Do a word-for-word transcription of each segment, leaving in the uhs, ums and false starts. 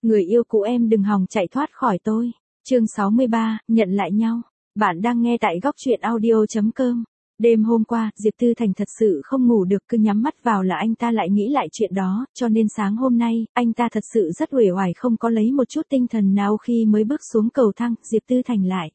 Người yêu cũ em đừng hòng chạy thoát khỏi tôi. Chương sáu mươi ba, nhận lại nhau. Bạn đang nghe tại góc truyện audio chấm com. Đêm hôm qua, Diệp Tư Thành thật sự không ngủ được, cứ nhắm mắt vào là anh ta lại nghĩ lại chuyện đó, cho nên sáng hôm nay, anh ta thật sự rất uể oải, không có lấy một chút tinh thần nào khi mới bước xuống cầu thang. Diệp Tư Thành lại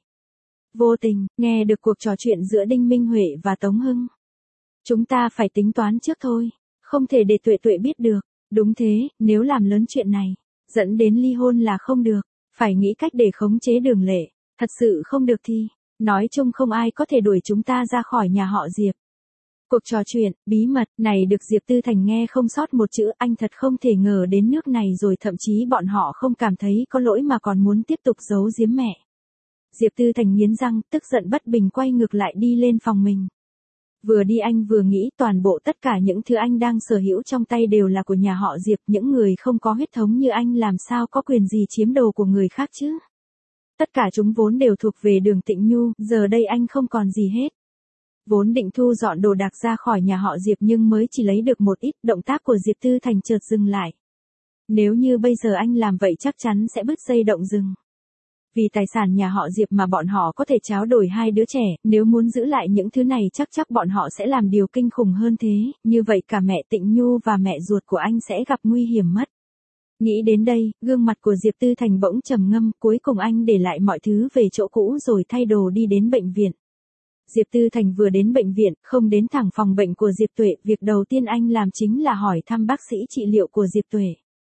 vô tình nghe được cuộc trò chuyện giữa Đinh Minh Huệ và Tống Hưng. Chúng ta phải tính toán trước thôi, không thể để Tuệ Tuệ biết được. Đúng thế, nếu làm lớn chuyện này, dẫn đến ly hôn là không được, phải nghĩ cách để khống chế Đường Lệ, thật sự không được thì, nói chung không ai có thể đuổi chúng ta ra khỏi nhà họ Diệp. Cuộc trò chuyện, bí mật, này được Diệp Tư Thành nghe không sót một chữ, anh thật không thể ngờ đến nước này rồi, thậm chí bọn họ không cảm thấy có lỗi mà còn muốn tiếp tục giấu giếm mẹ. Diệp Tư Thành nghiến răng, tức giận bất bình quay ngược lại đi lên phòng mình. Vừa đi anh vừa nghĩ toàn bộ tất cả những thứ anh đang sở hữu trong tay đều là của nhà họ Diệp, những người không có huyết thống như anh làm sao có quyền gì chiếm đồ của người khác chứ. Tất cả chúng vốn đều thuộc về Đường Tịnh Nhu, giờ đây anh không còn gì hết. Vốn định thu dọn đồ đạc ra khỏi nhà họ Diệp nhưng mới chỉ lấy được một ít, động tác của Diệp Tư Thành chợt dừng lại. Nếu như bây giờ anh làm vậy chắc chắn sẽ bứt dây động rừng. Vì tài sản nhà họ Diệp mà bọn họ có thể tráo đổi hai đứa trẻ, nếu muốn giữ lại những thứ này chắc chắc bọn họ sẽ làm điều kinh khủng hơn thế, như vậy cả mẹ Tịnh Nhu và mẹ ruột của anh sẽ gặp nguy hiểm mất. Nghĩ đến đây, gương mặt của Diệp Tư Thành bỗng trầm ngâm, cuối cùng anh để lại mọi thứ về chỗ cũ rồi thay đồ đi đến bệnh viện. Diệp Tư Thành vừa đến bệnh viện, không đến thẳng phòng bệnh của Diệp Tuệ, việc đầu tiên anh làm chính là hỏi thăm bác sĩ trị liệu của Diệp Tuệ.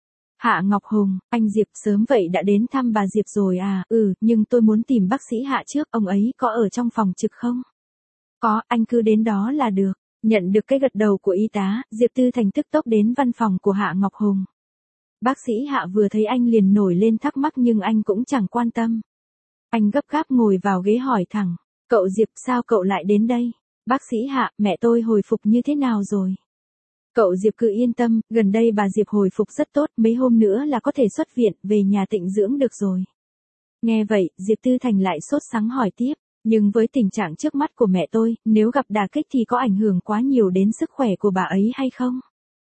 Hạ Ngọc Hùng, anh Diệp sớm vậy đã đến thăm bà Diệp rồi à, ừ, nhưng tôi muốn tìm bác sĩ Hạ trước, ông ấy có ở trong phòng trực không? Có, anh cứ đến đó là được. Nhận được cái gật đầu của y tá, Diệp Tư Thành tức tốc đến văn phòng của Hạ Ngọc Hùng. Bác sĩ Hạ vừa thấy anh liền nổi lên thắc mắc nhưng anh cũng chẳng quan tâm. Anh gấp gáp ngồi vào ghế hỏi thẳng, cậu Diệp sao cậu lại đến đây? Bác sĩ Hạ, mẹ tôi hồi phục như thế nào rồi? Cậu Diệp cứ yên tâm, gần đây bà Diệp hồi phục rất tốt, mấy hôm nữa là có thể xuất viện, về nhà tịnh dưỡng được rồi. Nghe vậy, Diệp Tư Thành lại sốt sắng hỏi tiếp, nhưng với tình trạng trước mắt của mẹ tôi, nếu gặp đả kích thì có ảnh hưởng quá nhiều đến sức khỏe của bà ấy hay không?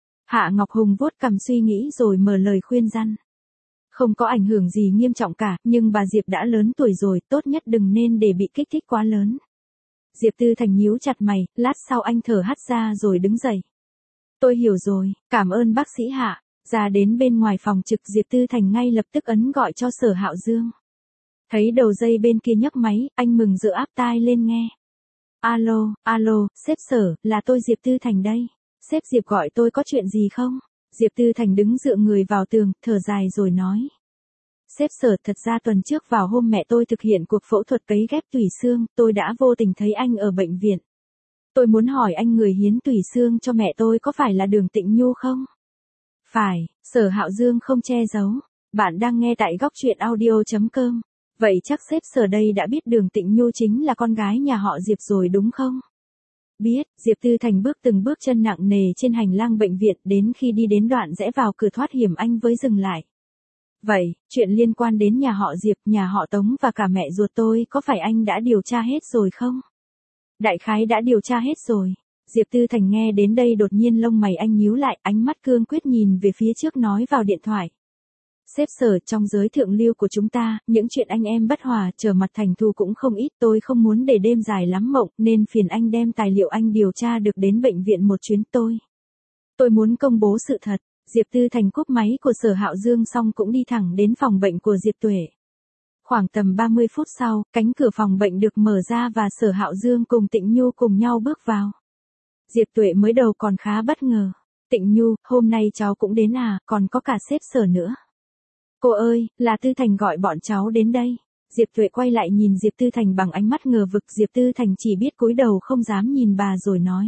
Hạ Ngọc Hùng vuốt cằm suy nghĩ rồi mở lời khuyên răn. Không có ảnh hưởng gì nghiêm trọng cả, nhưng bà Diệp đã lớn tuổi rồi, tốt nhất đừng nên để bị kích thích quá lớn. Diệp Tư Thành nhíu chặt mày, lát sau anh thở hắt ra rồi đứng dậy. Tôi hiểu rồi, cảm ơn bác sĩ Hạ. Ra đến bên ngoài phòng trực, Diệp Tư Thành ngay lập tức ấn gọi cho Sở Hạo Dương. Thấy đầu dây bên kia nhấc máy, anh mừng rỡ áp tai lên nghe. Alo, alo, sếp Sở, là tôi Diệp Tư Thành đây. Sếp Diệp gọi tôi có chuyện gì không? Diệp Tư Thành đứng dựa người vào tường, thở dài rồi nói. Sếp Sở, thật ra tuần trước vào hôm mẹ tôi thực hiện cuộc phẫu thuật cấy ghép tủy xương, tôi đã vô tình thấy anh ở bệnh viện. Tôi muốn hỏi anh, người hiến tủy xương cho mẹ tôi có phải là Đường Tịnh Nhu không? Phải, Sở Hạo Dương không che giấu. Bạn đang nghe tại góc truyện audio chấm com. Vậy chắc sếp Sở đây đã biết Đường Tịnh Nhu chính là con gái nhà họ Diệp rồi đúng không? Biết, Diệp Tư Thành bước từng bước chân nặng nề trên hành lang bệnh viện, đến khi đi đến đoạn rẽ vào cửa thoát hiểm anh mới dừng lại. Vậy, chuyện liên quan đến nhà họ Diệp, nhà họ Tống và cả mẹ ruột tôi có phải anh đã điều tra hết rồi không? Đại khái đã điều tra hết rồi. Diệp Tư Thành nghe đến đây đột nhiên lông mày anh nhíu lại, ánh mắt cương quyết nhìn về phía trước nói vào điện thoại. Sếp Sở, trong giới thượng lưu của chúng ta, những chuyện anh em bất hòa, trở mặt thành thù cũng không ít, tôi không muốn để đêm dài lắm mộng, nên phiền anh đem tài liệu anh điều tra được đến bệnh viện một chuyến tôi. Tôi muốn công bố sự thật. Diệp Tư Thành cúp máy của Sở Hạo Dương xong cũng đi thẳng đến phòng bệnh của Diệp Tuệ. Khoảng tầm ba mươi phút sau, cánh cửa phòng bệnh được mở ra và Sở Hạo Dương cùng Tịnh Nhu cùng nhau bước vào. Diệp Tuệ mới đầu còn khá bất ngờ. Tịnh Nhu, hôm nay cháu cũng đến à, còn có cả sếp Sở nữa. Cô ơi, là Tư Thành gọi bọn cháu đến đây. Diệp Tuệ quay lại nhìn Diệp Tư Thành bằng ánh mắt ngờ vực, Diệp Tư Thành chỉ biết cúi đầu không dám nhìn bà rồi nói.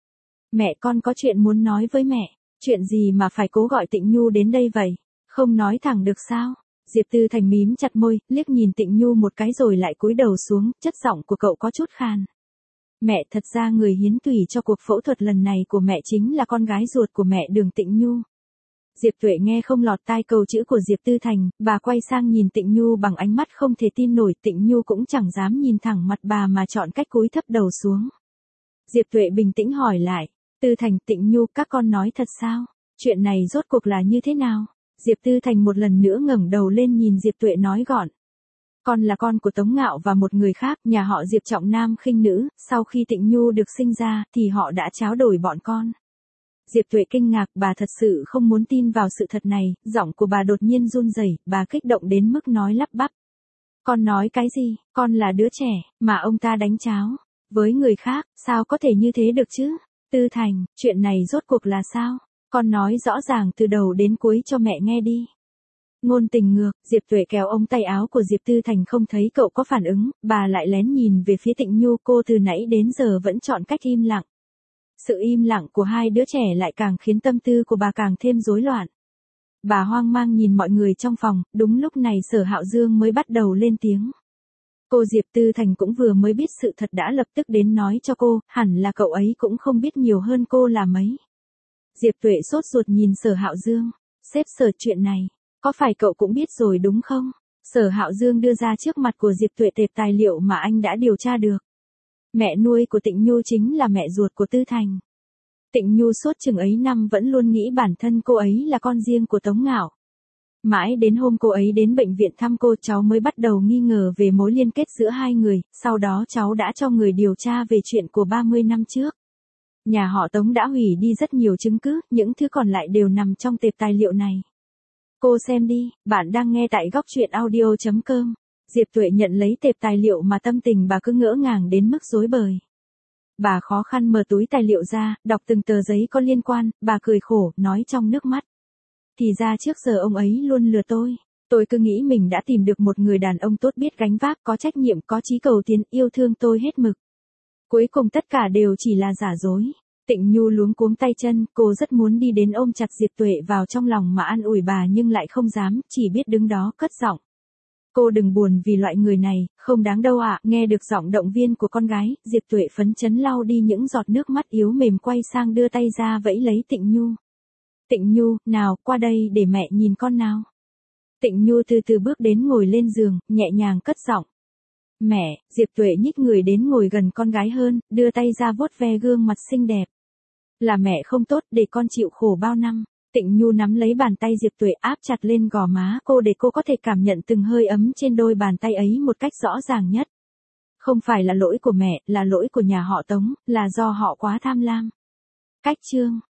Mẹ con có chuyện muốn nói với mẹ, chuyện gì mà phải cố gọi Tịnh Nhu đến đây vậy, không nói thẳng được sao? Diệp Tư Thành mím chặt môi, liếc nhìn Tịnh Nhu một cái rồi lại cúi đầu xuống, chất giọng của cậu có chút khàn. Mẹ, thật ra người hiến tủy cho cuộc phẫu thuật lần này của mẹ chính là con gái ruột của mẹ Đường Tịnh Nhu. Diệp Tuệ nghe không lọt tai câu chữ của Diệp Tư Thành, bà quay sang nhìn Tịnh Nhu bằng ánh mắt không thể tin nổi, Tịnh Nhu cũng chẳng dám nhìn thẳng mặt bà mà chọn cách cúi thấp đầu xuống. Diệp Tuệ bình tĩnh hỏi lại, Tư Thành, Tịnh Nhu, các con nói thật sao? Chuyện này rốt cuộc là như thế nào? Diệp Tư Thành một lần nữa ngẩng đầu lên nhìn Diệp Tuệ nói gọn. Con là con của Tống Ngạo và một người khác, nhà họ Diệp trọng nam khinh nữ, sau khi Tịnh Nhu được sinh ra, thì họ đã tráo đổi bọn con. Diệp Tuệ kinh ngạc, bà thật sự không muốn tin vào sự thật này, giọng của bà đột nhiên run rẩy, bà kích động đến mức nói lắp bắp. Con nói cái gì, con là đứa trẻ, mà ông ta đánh cháo. Với người khác, sao có thể như thế được chứ? Tư Thành, chuyện này rốt cuộc là sao? Con nói rõ ràng từ đầu đến cuối cho mẹ nghe đi. Ngôn tình ngược, Diệp Tuệ kéo ống tay áo của Diệp Tư Thành không thấy cậu có phản ứng, bà lại lén nhìn về phía Tịnh Nhu, cô từ nãy đến giờ vẫn chọn cách im lặng. Sự im lặng của hai đứa trẻ lại càng khiến tâm tư của bà càng thêm rối loạn. Bà hoang mang nhìn mọi người trong phòng, đúng lúc này Sở Hạo Dương mới bắt đầu lên tiếng. Cô Diệp Tư Thành cũng vừa mới biết sự thật đã lập tức đến nói cho cô, hẳn là cậu ấy cũng không biết nhiều hơn cô là mấy. Diệp Tuệ sốt ruột nhìn Sở Hạo Dương, sếp Sở, chuyện này, có phải cậu cũng biết rồi đúng không? Sở Hạo Dương đưa ra trước mặt của Diệp Tuệ tệp tài liệu mà anh đã điều tra được. Mẹ nuôi của Tịnh Nhu chính là mẹ ruột của Tư Thành. Tịnh Nhu suốt chừng ấy năm vẫn luôn nghĩ bản thân cô ấy là con riêng của Tống Ngạo. Mãi đến hôm cô ấy đến bệnh viện thăm cô, cháu mới bắt đầu nghi ngờ về mối liên kết giữa hai người, sau đó cháu đã cho người điều tra về chuyện của ba mươi năm trước. Nhà họ Tống đã hủy đi rất nhiều chứng cứ, những thứ còn lại đều nằm trong tệp tài liệu này. Cô xem đi, bạn đang nghe tại góc truyện audio chấm com. Diệp Tuệ nhận lấy tệp tài liệu mà tâm tình bà cứ ngỡ ngàng đến mức rối bời. Bà khó khăn mở túi tài liệu ra, đọc từng tờ giấy có liên quan, bà cười khổ, nói trong nước mắt. Thì ra trước giờ ông ấy luôn lừa tôi. Tôi cứ nghĩ mình đã tìm được một người đàn ông tốt, biết gánh vác, có trách nhiệm, có chí cầu tiến, yêu thương tôi hết mực. Cuối cùng tất cả đều chỉ là giả dối. Tịnh Nhu luống cuống tay chân, cô rất muốn đi đến ôm chặt Diệp Tuệ vào trong lòng mà an ủi bà nhưng lại không dám, chỉ biết đứng đó cất giọng. Cô đừng buồn vì loại người này, không đáng đâu ạ. Nghe được giọng động viên của con gái, Diệp Tuệ phấn chấn lau đi những giọt nước mắt yếu mềm, quay sang đưa tay ra vẫy lấy Tịnh Nhu. Tịnh Nhu, nào, qua đây để mẹ nhìn con nào. Tịnh Nhu từ từ bước đến ngồi lên giường, nhẹ nhàng cất giọng. Mẹ, Diệp Tuệ nhích người đến ngồi gần con gái hơn, đưa tay ra vuốt ve gương mặt xinh đẹp. Là mẹ không tốt, để con chịu khổ bao năm. Tịnh Nhu nắm lấy bàn tay Diệp Tuệ áp chặt lên gò má cô để cô có thể cảm nhận từng hơi ấm trên đôi bàn tay ấy một cách rõ ràng nhất. Không phải là lỗi của mẹ, là lỗi của nhà họ Tống, là do họ quá tham lam. Cách chương